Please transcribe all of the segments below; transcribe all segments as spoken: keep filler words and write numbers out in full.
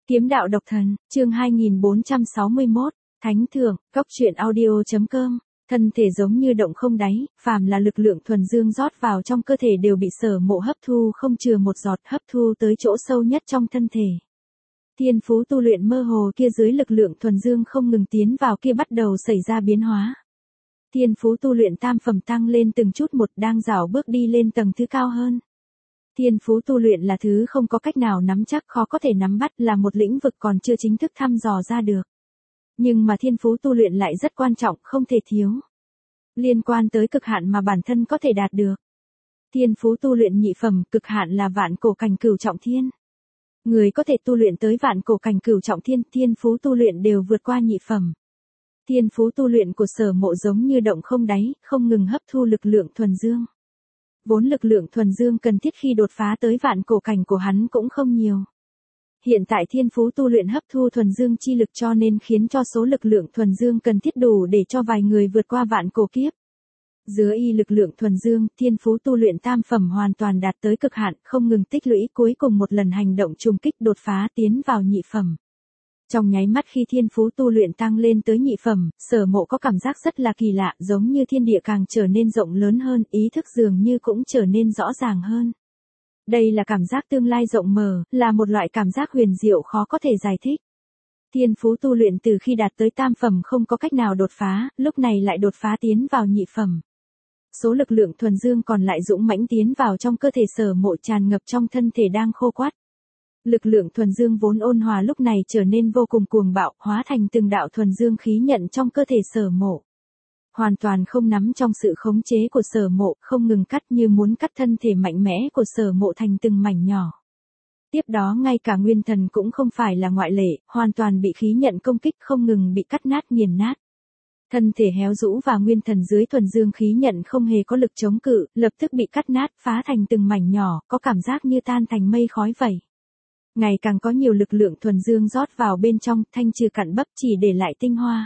Kiếm đạo độc thần, chương hai nghìn bốn trăm sáu mươi mốt, Thánh thượng, góc truyện audio.com. Thân thể giống như động không đáy, phàm là lực lượng thuần dương rót vào trong cơ thể đều bị Sở Mộ hấp thu không chừa một giọt, hấp thu tới chỗ sâu nhất trong thân thể. Thiên phú tu luyện mơ hồ kia dưới lực lượng thuần dương không ngừng tiến vào kia bắt đầu xảy ra biến hóa. Thiên phú tu luyện tam phẩm tăng lên từng chút một, đang rảo bước đi lên tầng thứ cao hơn. Thiên phú tu luyện là thứ không có cách nào nắm chắc, khó có thể nắm bắt, là một lĩnh vực còn chưa chính thức thăm dò ra được. Nhưng mà thiên phú tu luyện lại rất quan trọng, không thể thiếu. Liên quan tới cực hạn mà bản thân có thể đạt được. Thiên phú tu luyện nhị phẩm, cực hạn là vạn cổ cảnh cửu trọng thiên. Người có thể tu luyện tới vạn cổ cảnh cửu trọng thiên, thiên phú tu luyện đều vượt qua nhị phẩm. Thiên phú tu luyện của Sở Mộ giống như động không đáy, không ngừng hấp thu lực lượng thuần dương. Vốn lực lượng thuần dương cần thiết khi đột phá tới vạn cổ cảnh của hắn cũng không nhiều. Hiện tại thiên phú tu luyện hấp thu thuần dương chi lực cho nên khiến cho số lực lượng thuần dương cần thiết đủ để cho vài người vượt qua vạn cổ kiếp. Dưới y lực lượng thuần dương, thiên phú tu luyện tam phẩm hoàn toàn đạt tới cực hạn, không ngừng tích lũy, cuối cùng một lần hành động trùng kích đột phá tiến vào nhị phẩm. Trong nháy mắt khi thiên phú tu luyện tăng lên tới nhị phẩm, Sở Mộ có cảm giác rất là kỳ lạ, giống như thiên địa càng trở nên rộng lớn hơn, ý thức dường như cũng trở nên rõ ràng hơn. Đây là cảm giác tương lai rộng mở, là một loại cảm giác huyền diệu khó có thể giải thích. Thiên phú tu luyện từ khi đạt tới tam phẩm không có cách nào đột phá, lúc này lại đột phá tiến vào nhị phẩm. Số lực lượng thuần dương còn lại dũng mãnh tiến vào trong cơ thể Sở Mộ, tràn ngập trong thân thể đang khô quắt. Lực lượng thuần dương vốn ôn hòa lúc này trở nên vô cùng cuồng bạo, hóa thành từng đạo thuần dương khí nhận trong cơ thể Sở Mộ. Hoàn toàn không nắm trong sự khống chế của Sở Mộ, không ngừng cắt như muốn cắt thân thể mạnh mẽ của Sở Mộ thành từng mảnh nhỏ. Tiếp đó ngay cả nguyên thần cũng không phải là ngoại lệ, hoàn toàn bị khí nhận công kích, không ngừng bị cắt nát nghiền nát. Thân thể héo rũ và nguyên thần dưới thuần dương khí nhận không hề có lực chống cự, lập tức bị cắt nát, phá thành từng mảnh nhỏ, có cảm giác như tan thành mây khói vậy. Ngày càng có nhiều lực lượng thuần dương rót vào bên trong, thanh trừ cặn bắp, chỉ để lại tinh hoa.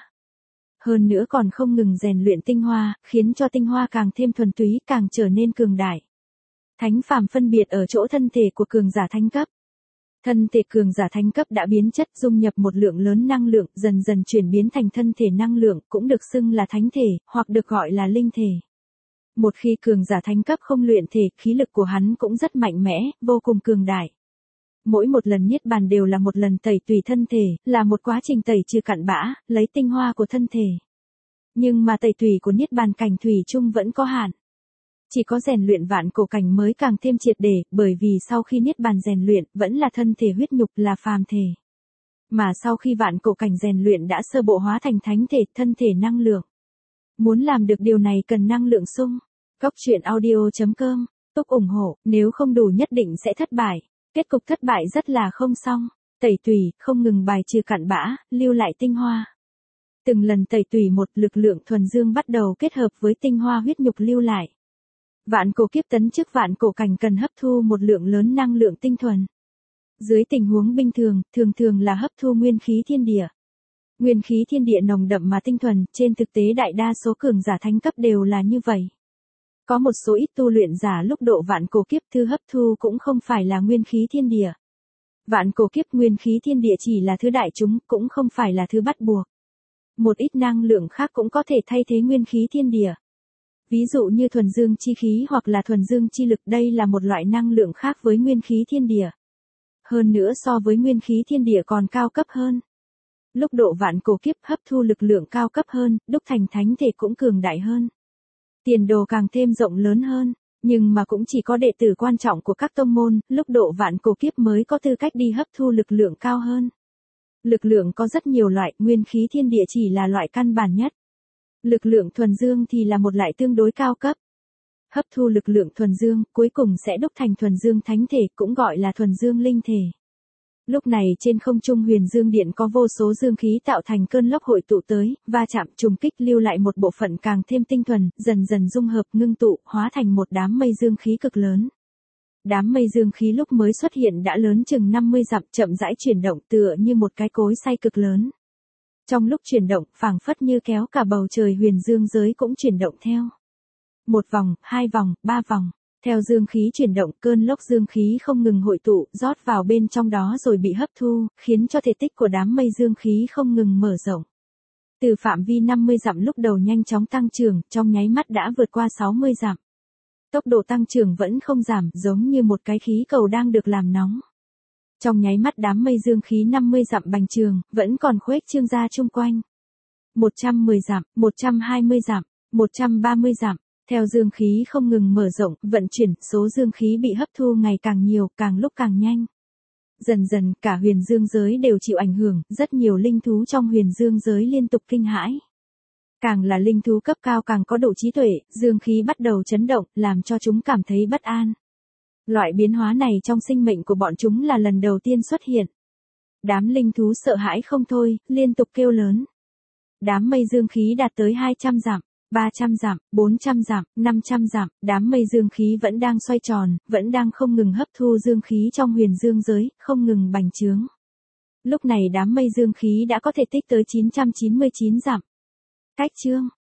Hơn nữa còn không ngừng rèn luyện tinh hoa, khiến cho tinh hoa càng thêm thuần túy, càng trở nên cường đại. Thánh phàm phân biệt ở chỗ thân thể của cường giả thánh cấp. Thân thể cường giả thánh cấp đã biến chất, dung nhập một lượng lớn năng lượng, dần dần chuyển biến thành thân thể năng lượng, cũng được xưng là thánh thể, hoặc được gọi là linh thể. Một khi cường giả thánh cấp không luyện thể, khí lực của hắn cũng rất mạnh mẽ, vô cùng cường đại. Mỗi một lần niết bàn đều là một lần tẩy tùy thân thể, là một quá trình tẩy trừ cặn bã, lấy tinh hoa của thân thể. Nhưng mà tẩy tùy của niết bàn cảnh thủy chung vẫn có hạn. Chỉ có rèn luyện vạn cổ cảnh mới càng thêm triệt để, bởi vì sau khi niết bàn rèn luyện, vẫn là thân thể huyết nhục, là phàm thể. Mà sau khi vạn cổ cảnh rèn luyện đã sơ bộ hóa thành thánh thể, thân thể năng lượng. Muốn làm được điều này cần năng lượng sung. Góc truyện audio.com, Túc ủng hộ, nếu không đủ nhất định sẽ thất bại. Kết cục thất bại rất là không xong, tẩy tùy, không ngừng bài trừ cặn bã, lưu lại tinh hoa. Từng lần tẩy tùy một, lực lượng thuần dương bắt đầu kết hợp với tinh hoa huyết nhục lưu lại. Vạn cổ kiếp tấn chức vạn cổ cảnh cần hấp thu một lượng lớn năng lượng tinh thuần. Dưới tình huống bình thường, thường thường là hấp thu nguyên khí thiên địa. Nguyên khí thiên địa nồng đậm mà tinh thuần, trên thực tế đại đa số cường giả thánh cấp đều là như vậy. Có một số ít tu luyện giả lúc độ vạn cổ kiếp thư hấp thu cũng không phải là nguyên khí thiên địa. Vạn cổ kiếp nguyên khí thiên địa chỉ là thứ đại chúng, cũng không phải là thứ bắt buộc. Một ít năng lượng khác cũng có thể thay thế nguyên khí thiên địa. Ví dụ như thuần dương chi khí hoặc là thuần dương chi lực, đây là một loại năng lượng khác với nguyên khí thiên địa. Hơn nữa so với nguyên khí thiên địa còn cao cấp hơn. Lúc độ vạn cổ kiếp hấp thu lực lượng cao cấp hơn, đúc thành thánh thể cũng cường đại hơn. Tiền đồ càng thêm rộng lớn hơn, nhưng mà cũng chỉ có đệ tử quan trọng của các tông môn, lúc độ vạn cổ kiếp mới có tư cách đi hấp thu lực lượng cao hơn. Lực lượng có rất nhiều loại, nguyên khí thiên địa chỉ là loại căn bản nhất. Lực lượng thuần dương thì là một loại tương đối cao cấp. Hấp thu lực lượng thuần dương, cuối cùng sẽ đúc thành thuần dương thánh thể, cũng gọi là thuần dương linh thể. Lúc này trên không trung huyền dương điện có vô số dương khí tạo thành cơn lốc hội tụ tới, va chạm trùng kích lưu lại một bộ phận càng thêm tinh thuần, dần dần dung hợp ngưng tụ, hóa thành một đám mây dương khí cực lớn. Đám mây dương khí lúc mới xuất hiện đã lớn chừng năm mươi dặm, chậm rãi chuyển động tựa như một cái cối xay cực lớn. Trong lúc chuyển động, phảng phất như kéo cả bầu trời huyền dương giới cũng chuyển động theo. Một vòng, hai vòng, ba vòng. Theo dương khí chuyển động, cơn lốc dương khí không ngừng hội tụ, rót vào bên trong đó rồi bị hấp thu, khiến cho thể tích của đám mây dương khí không ngừng mở rộng. Từ phạm vi năm mươi dặm lúc đầu nhanh chóng tăng trưởng, trong nháy mắt đã vượt qua sáu mươi dặm. Tốc độ tăng trưởng vẫn không giảm, giống như một cái khí cầu đang được làm nóng. Trong nháy mắt đám mây dương khí năm mươi dặm bành trường, vẫn còn khuếch trương ra chung quanh. một trăm mười dặm, một trăm hai mươi dặm, một trăm ba mươi dặm. Theo dương khí không ngừng mở rộng, vận chuyển, số dương khí bị hấp thu ngày càng nhiều, càng lúc càng nhanh. Dần dần, cả huyền dương giới đều chịu ảnh hưởng, rất nhiều linh thú trong huyền dương giới liên tục kinh hãi. Càng là linh thú cấp cao càng có độ trí tuệ, dương khí bắt đầu chấn động, làm cho chúng cảm thấy bất an. Loại biến hóa này trong sinh mệnh của bọn chúng là lần đầu tiên xuất hiện. Đám linh thú sợ hãi không thôi, liên tục kêu lớn. Đám mây dương khí đạt tới hai trăm dặm, ba trăm dặm, bốn trăm dặm, năm trăm dặm, đám mây dương khí vẫn đang xoay tròn, vẫn đang không ngừng hấp thu dương khí trong huyền dương giới, không ngừng bành trướng. Lúc này đám mây dương khí đã có thể tích tới chín trăm chín mươi chín dặm. Cách chương